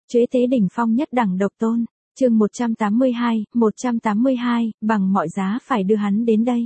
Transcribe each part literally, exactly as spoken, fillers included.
Chế tế đỉnh phong nhất đẳng độc tôn, chương một trăm tám mươi hai, một trăm tám mươi hai, bằng mọi giá phải đưa hắn đến đây.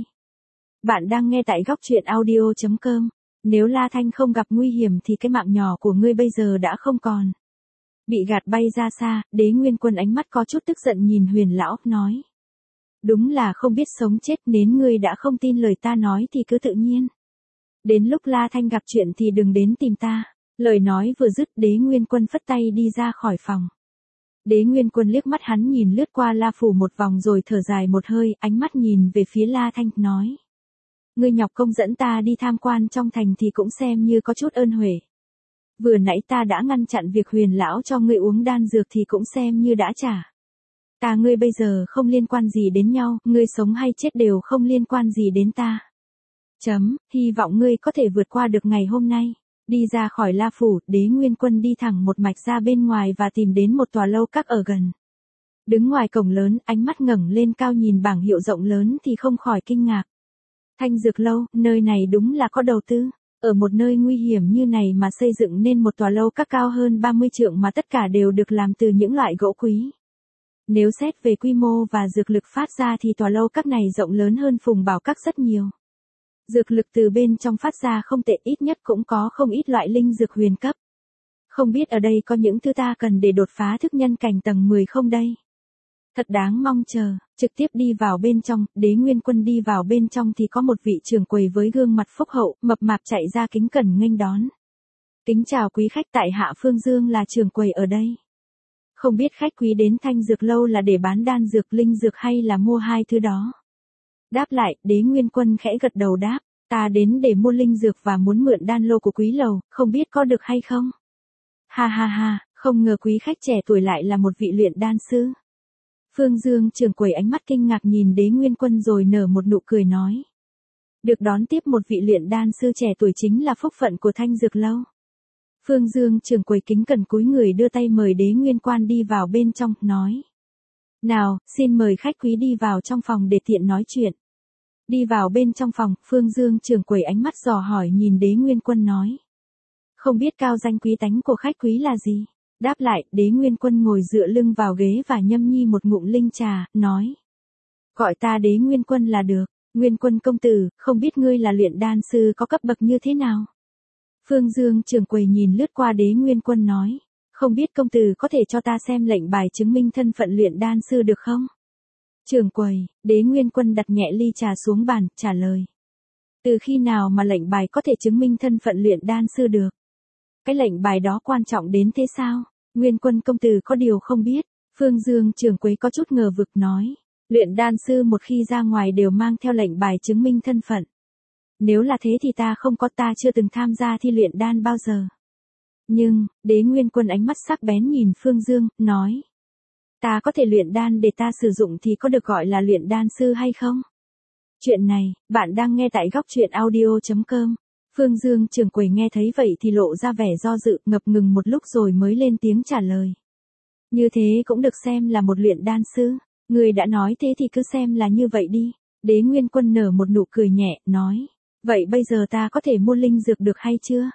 Bạn đang nghe tại góc truyện audio chấm com. Nếu La Thanh không gặp nguy hiểm thì cái mạng nhỏ của ngươi bây giờ đã không còn. Bị gạt bay ra xa, Đế Nguyên Quân ánh mắt có chút tức giận nhìn Huyền lão, nói. Đúng là không biết sống chết, nếu ngươi đã không tin lời ta nói thì cứ tự nhiên. Đến lúc La Thanh gặp chuyện thì đừng đến tìm ta. Lời nói vừa dứt, Đế Nguyên Quân phất tay đi ra khỏi phòng. Đế Nguyên Quân liếc mắt hắn nhìn lướt qua La Phủ một vòng rồi thở dài một hơi, ánh mắt nhìn về phía La Thanh, nói. Ngươi nhọc công dẫn ta đi tham quan trong thành thì cũng xem như có chút ơn huệ. Vừa nãy ta đã ngăn chặn việc Huyền lão cho ngươi uống đan dược thì cũng xem như đã trả. Ta ngươi bây giờ không liên quan gì đến nhau, ngươi sống hay chết đều không liên quan gì đến ta. Chấm, hy vọng ngươi có thể vượt qua được ngày hôm nay. Đi ra khỏi La Phủ, Đế Nguyên Quân đi thẳng một mạch ra bên ngoài và tìm đến một tòa lâu các ở gần. Đứng ngoài cổng lớn, ánh mắt ngẩng lên cao nhìn bảng hiệu rộng lớn thì không khỏi kinh ngạc. Thanh Dược Lâu, nơi này đúng là có đầu tư. Ở một nơi nguy hiểm như này mà xây dựng nên một tòa lâu các cao hơn ba mươi trượng mà tất cả đều được làm từ những loại gỗ quý. Nếu xét về quy mô và dược lực phát ra thì tòa lâu các này rộng lớn hơn Phùng Bảo Các rất nhiều. Dược lực từ bên trong phát ra không tệ, ít nhất cũng có không ít loại linh dược huyền cấp. Không biết ở đây có những thứ ta cần để đột phá thức nhân cảnh tầng mười không đây? Thật đáng mong chờ. Trực tiếp đi vào bên trong, Đế Nguyên Quân đi vào bên trong thì có một vị trưởng quầy với gương mặt phúc hậu, mập mạp chạy ra kính cẩn nghênh đón. Kính chào quý khách, tại hạ Phương Dương là trưởng quầy ở đây. Không biết khách quý đến Thanh Dược Lâu là để bán đan dược, linh dược hay là mua hai thứ đó? Đáp lại, Đế Nguyên Quân khẽ gật đầu đáp, ta đến để mua linh dược và muốn mượn đan lô của quý lầu, không biết có được hay không? Ha ha ha, không ngờ quý khách trẻ tuổi lại là một vị luyện đan sư. Phương Dương trưởng quầy ánh mắt kinh ngạc nhìn Đế Nguyên Quân rồi nở một nụ cười nói. Được đón tiếp một vị luyện đan sư trẻ tuổi chính là phúc phận của Thanh Dược Lâu. Phương Dương trưởng quầy kính cẩn cúi người đưa tay mời Đế Nguyên Quân đi vào bên trong, nói. Nào, xin mời khách quý đi vào trong phòng để tiện nói chuyện. Đi vào bên trong phòng, Phương Dương trưởng quầy ánh mắt dò hỏi nhìn Đế Nguyên Quân nói. Không biết cao danh quý tánh của khách quý là gì? Đáp lại, Đế Nguyên Quân ngồi dựa lưng vào ghế và nhâm nhi một ngụm linh trà, nói. Gọi ta Đế Nguyên Quân là được. Nguyên Quân công tử, không biết ngươi là luyện đan sư có cấp bậc như thế nào? Phương Dương trưởng quầy nhìn lướt qua Đế Nguyên Quân nói. Không biết công tử có thể cho ta xem lệnh bài chứng minh thân phận luyện đan sư được không? Trưởng quầy, Đế Nguyên Quân đặt nhẹ ly trà xuống bàn, trả lời. Từ khi nào mà lệnh bài có thể chứng minh thân phận luyện đan sư được? Cái lệnh bài đó quan trọng đến thế sao? Nguyên Quân công tử có điều không biết. Phương Dương trưởng quầy có chút ngờ vực nói. Luyện đan sư một khi ra ngoài đều mang theo lệnh bài chứng minh thân phận. Nếu là thế thì ta không có, ta chưa từng tham gia thi luyện đan bao giờ. Nhưng, Đế Nguyên Quân ánh mắt sắc bén nhìn Phương Dương, nói. Ta có thể luyện đan để ta sử dụng thì có được gọi là luyện đan sư hay không? Chuyện này, bạn đang nghe tại góc truyện audio chấm com. Phương Dương trưởng quầy nghe thấy vậy thì lộ ra vẻ do dự, ngập ngừng một lúc rồi mới lên tiếng trả lời. Như thế cũng được xem là một luyện đan sư. Người đã nói thế thì cứ xem là như vậy đi. Đế Nguyên Quân nở một nụ cười nhẹ, nói. Vậy bây giờ ta có thể mua linh dược được hay chưa?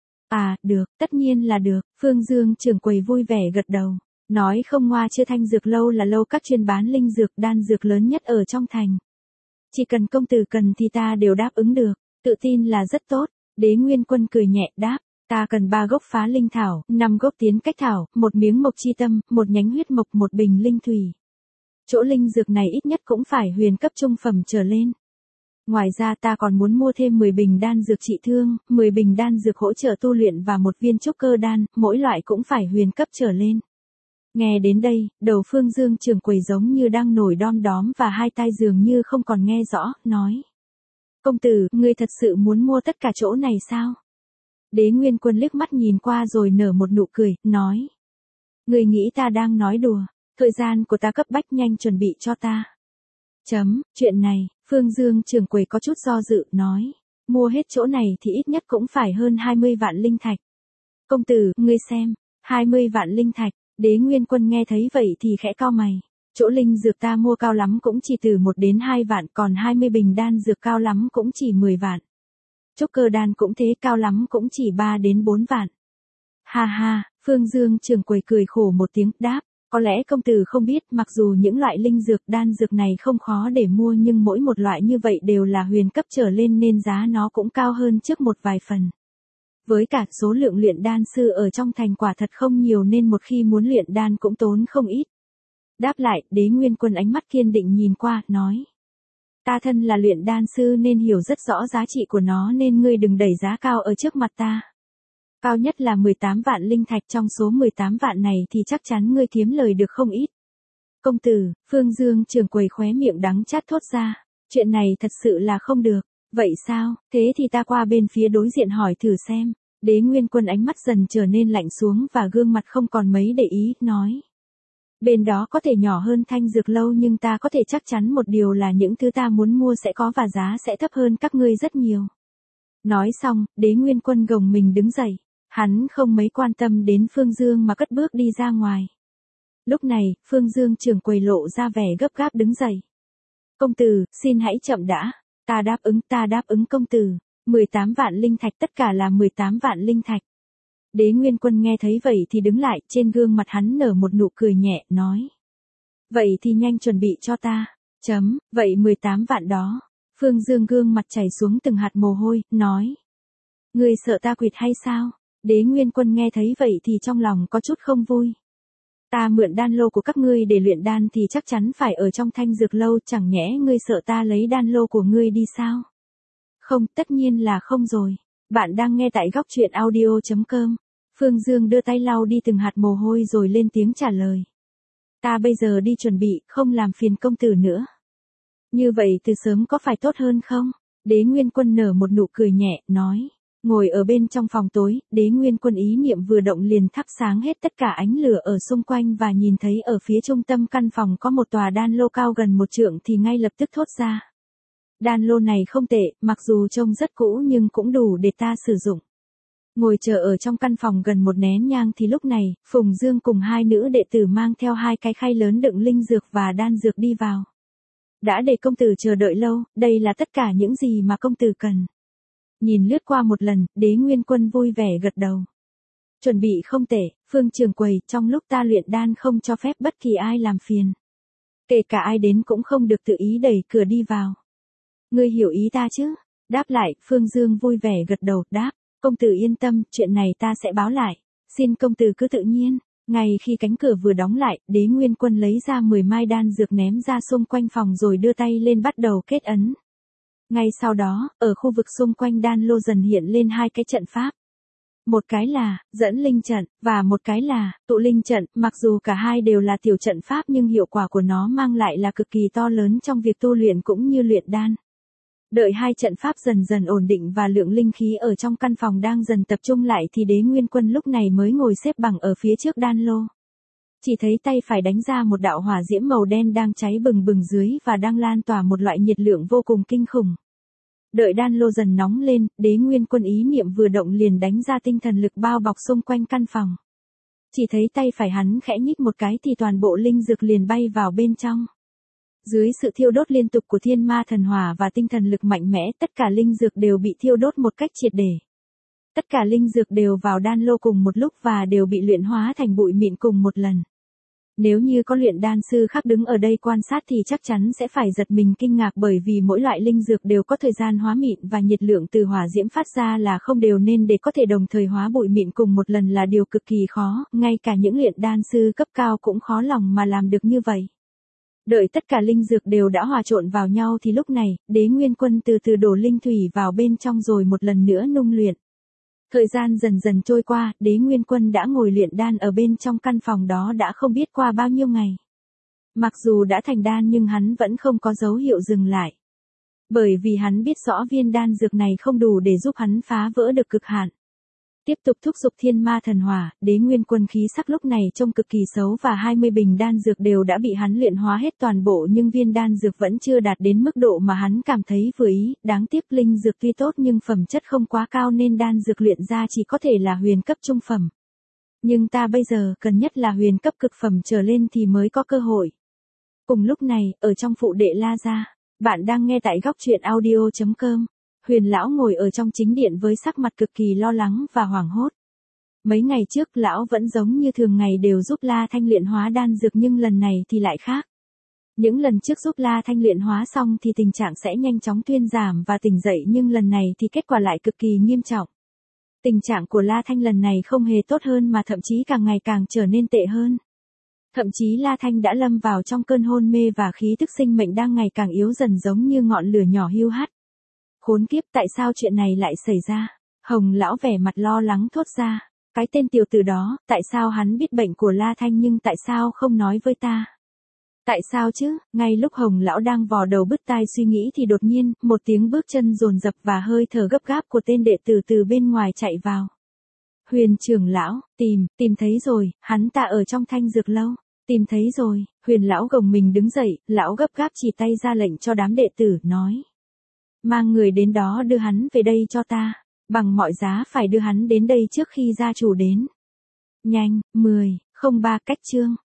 À, được, tất nhiên là được. Phương Dương trưởng quầy vui vẻ gật đầu. Nói không ngoa chưa, Thanh Dược Lâu là lâu các chuyên bán linh dược, đan dược lớn nhất ở trong thành. Chỉ cần công tử cần thì ta đều đáp ứng được. Tự tin là rất tốt. Đế Nguyên Quân cười nhẹ đáp. Ta cần ba gốc phá linh thảo, năm gốc tiến cách thảo, một miếng mộc chi tâm, một nhánh huyết mộc, một bình linh thủy. Chỗ linh dược này ít nhất cũng phải huyền cấp trung phẩm trở lên. Ngoài ra ta còn muốn mua thêm mười bình đan dược trị thương, mười bình đan dược hỗ trợ tu luyện và một viên trúc cơ đan, mỗi loại cũng phải huyền cấp trở lên. Nghe đến đây, đầu Phương Dương trưởng quầy giống như đang nổi đom đóm và hai tai dường như không còn nghe rõ, nói. Công tử, ngươi thật sự muốn mua tất cả chỗ này sao? Đế Nguyên Quân liếc mắt nhìn qua rồi nở một nụ cười, nói. Ngươi nghĩ ta đang nói đùa, thời gian của ta cấp bách, nhanh chuẩn bị cho ta. Chấm, chuyện này, Phương Dương trưởng quầy có chút do dự, nói. Mua hết chỗ này thì ít nhất cũng phải hơn hai mươi vạn linh thạch. Công tử, ngươi xem, hai mươi vạn linh thạch. Đế Nguyên Quân nghe thấy vậy thì khẽ cau mày. Chỗ linh dược ta mua cao lắm cũng chỉ từ một đến hai vạn, còn hai mươi bình đan dược cao lắm cũng chỉ mười vạn. Trúc cơ đan cũng thế, cao lắm cũng chỉ ba đến bốn vạn. Ha ha, Phương Dương Trường Quầy cười khổ một tiếng, đáp, có lẽ công tử không biết, mặc dù những loại linh dược đan dược này không khó để mua nhưng mỗi một loại như vậy đều là huyền cấp trở lên nên giá nó cũng cao hơn trước một vài phần. Với cả số lượng luyện đan sư ở trong thành quả thật không nhiều nên một khi muốn luyện đan cũng tốn không ít. Đáp lại, Đế Nguyên Quân ánh mắt kiên định nhìn qua, nói. Ta thân là luyện đan sư nên hiểu rất rõ giá trị của nó nên ngươi đừng đẩy giá cao ở trước mặt ta. Cao nhất là mười tám vạn linh thạch, trong số mười tám vạn này thì chắc chắn ngươi kiếm lời được không ít. Công tử, Phương Dương Trường Quầy khóe miệng đắng chát thốt ra, chuyện này thật sự là không được. Vậy sao, thế thì ta qua bên phía đối diện hỏi thử xem. Đế Nguyên Quân ánh mắt dần trở nên lạnh xuống và gương mặt không còn mấy để ý, nói. Bên đó có thể nhỏ hơn Thanh Dược Lâu nhưng ta có thể chắc chắn một điều là những thứ ta muốn mua sẽ có và giá sẽ thấp hơn các ngươi rất nhiều. Nói xong, Đế Nguyên Quân gồng mình đứng dậy. Hắn không mấy quan tâm đến Phương Dương mà cất bước đi ra ngoài. Lúc này, Phương Dương Trường Quầy lộ ra vẻ gấp gáp đứng dậy. Công tử, xin hãy chậm đã. Ta đáp ứng, ta đáp ứng công tử. mười tám vạn linh thạch, tất cả là mười tám vạn linh thạch. Đế Nguyên Quân nghe thấy vậy thì đứng lại, trên gương mặt hắn nở một nụ cười nhẹ, nói. Vậy thì nhanh chuẩn bị cho ta. Chấm, vậy mười tám vạn đó. Phương Dương gương mặt chảy xuống từng hạt mồ hôi, nói. Ngươi sợ ta quỵt hay sao? Đế Nguyên Quân nghe thấy vậy thì trong lòng có chút không vui. Ta mượn đan lô của các ngươi để luyện đan thì chắc chắn phải ở trong Thanh Dược Lâu, chẳng nhẽ ngươi sợ ta lấy đan lô của ngươi đi sao? Không, tất nhiên là không rồi. Bạn đang nghe tại góc truyện audio chấm com. Phương Dương đưa tay lau đi từng hạt mồ hôi rồi lên tiếng trả lời. Ta bây giờ đi chuẩn bị, không làm phiền công tử nữa. Như vậy từ sớm có phải tốt hơn không? Đế Nguyên Quân nở một nụ cười nhẹ, nói. Ngồi ở bên trong phòng tối, Đế Nguyên Quân ý niệm vừa động liền thắp sáng hết tất cả ánh lửa ở xung quanh và nhìn thấy ở phía trung tâm căn phòng có một tòa đan lô cao gần một trượng thì ngay lập tức thốt ra. Đan lô này không tệ, mặc dù trông rất cũ nhưng cũng đủ để ta sử dụng. Ngồi chờ ở trong căn phòng gần một nén nhang thì lúc này, Phùng Dương cùng hai nữ đệ tử mang theo hai cái khay lớn đựng linh dược và đan dược đi vào. Đã để công tử chờ đợi lâu, đây là tất cả những gì mà công tử cần. Nhìn lướt qua một lần, Đế Nguyên Quân vui vẻ gật đầu. Chuẩn bị không tệ, Phương Trường Quầy, trong lúc ta luyện đan không cho phép bất kỳ ai làm phiền. Kể cả ai đến cũng không được tự ý đẩy cửa đi vào. Ngươi hiểu ý ta chứ? Đáp lại, Phương Dương vui vẻ gật đầu, đáp. Công tử yên tâm, chuyện này ta sẽ báo lại. Xin công tử cứ tự nhiên. Ngay khi cánh cửa vừa đóng lại, Đế Nguyên Quân lấy ra mười mai đan dược ném ra xung quanh phòng rồi đưa tay lên bắt đầu kết ấn. Ngay sau đó, ở khu vực xung quanh đan lô dần hiện lên hai cái trận pháp. Một cái là, dẫn linh trận, và một cái là, tụ linh trận, mặc dù cả hai đều là tiểu trận pháp nhưng hiệu quả của nó mang lại là cực kỳ to lớn trong việc tu luyện cũng như luyện đan. Đợi hai trận pháp dần dần ổn định và lượng linh khí ở trong căn phòng đang dần tập trung lại thì Đế Nguyên Quân lúc này mới ngồi xếp bằng ở phía trước đan lô. Chỉ thấy tay phải đánh ra một đạo hỏa diễm màu đen đang cháy bừng bừng dưới và đang lan tỏa một loại nhiệt lượng vô cùng kinh khủng. Đợi đan lô dần nóng lên, Đế Nguyên Quân ý niệm vừa động liền đánh ra tinh thần lực bao bọc xung quanh căn phòng. Chỉ thấy tay phải hắn khẽ nhích một cái thì toàn bộ linh dược liền bay vào bên trong. Dưới sự thiêu đốt liên tục của thiên ma thần hỏa và tinh thần lực mạnh mẽ, tất cả linh dược đều bị thiêu đốt một cách triệt để. Tất cả linh dược đều vào đan lô cùng một lúc và đều bị luyện hóa thành bụi mịn cùng một lần. Nếu như có luyện đan sư khác đứng ở đây quan sát thì chắc chắn sẽ phải giật mình kinh ngạc bởi vì mỗi loại linh dược đều có thời gian hóa mịn và nhiệt lượng từ hỏa diễm phát ra là không đều nên để có thể đồng thời hóa bụi mịn cùng một lần là điều cực kỳ khó, ngay cả những luyện đan sư cấp cao cũng khó lòng mà làm được như vậy. Đợi tất cả linh dược đều đã hòa trộn vào nhau thì lúc này, Đế Nguyên Quân từ từ đổ linh thủy vào bên trong rồi một lần nữa nung luyện. Thời gian dần dần trôi qua, Đế Nguyên Quân đã ngồi luyện đan ở bên trong căn phòng đó đã không biết qua bao nhiêu ngày. Mặc dù đã thành đan nhưng hắn vẫn không có dấu hiệu dừng lại. Bởi vì hắn biết rõ viên đan dược này không đủ để giúp hắn phá vỡ được cực hạn. Tiếp tục thúc giục thiên ma thần hỏa, Đế Nguyên Quân khí sắc lúc này trông cực kỳ xấu và hai mươi bình đan dược đều đã bị hắn luyện hóa hết toàn bộ nhưng viên đan dược vẫn chưa đạt đến mức độ mà hắn cảm thấy vừa ý, đáng tiếc linh dược tuy tốt nhưng phẩm chất không quá cao nên đan dược luyện ra chỉ có thể là huyền cấp trung phẩm. Nhưng ta bây giờ cần nhất là huyền cấp cực phẩm trở lên thì mới có cơ hội. Cùng lúc này, ở trong phụ đệ La Gia, bạn đang nghe tại góc truyện audio chấm com. Huyền lão ngồi ở trong chính điện với sắc mặt cực kỳ lo lắng và hoảng hốt. Mấy ngày trước lão vẫn giống như thường ngày đều giúp La Thanh luyện hóa đan dược nhưng lần này thì lại khác. Những lần trước giúp La Thanh luyện hóa xong thì tình trạng sẽ nhanh chóng thuyên giảm và tỉnh dậy nhưng lần này thì kết quả lại cực kỳ nghiêm trọng. Tình trạng của La Thanh lần này không hề tốt hơn mà thậm chí càng ngày càng trở nên tệ hơn. Thậm chí La Thanh đã lâm vào trong cơn hôn mê và khí tức sinh mệnh đang ngày càng yếu dần giống như ngọn lửa nhỏ hiu hắt. Khốn kiếp, tại sao chuyện này lại xảy ra? Hồng lão vẻ mặt lo lắng thốt ra. Cái tên tiểu tử đó, tại sao hắn biết bệnh của La Thanh nhưng tại sao không nói với ta? Tại sao chứ? Ngay lúc Hồng lão đang vò đầu bứt tai suy nghĩ thì đột nhiên, một tiếng bước chân dồn dập và hơi thở gấp gáp của tên đệ tử từ bên ngoài chạy vào. Huyền trưởng lão, tìm, tìm thấy rồi, hắn ta ở trong Thanh Dược lâu. Tìm thấy rồi, Huyền lão gồng mình đứng dậy, lão gấp gáp chỉ tay ra lệnh cho đám đệ tử, nói. Mang người đến đó đưa hắn về đây cho ta, bằng mọi giá phải đưa hắn đến đây trước khi gia chủ đến. Nhanh, mười, không ba cách chương.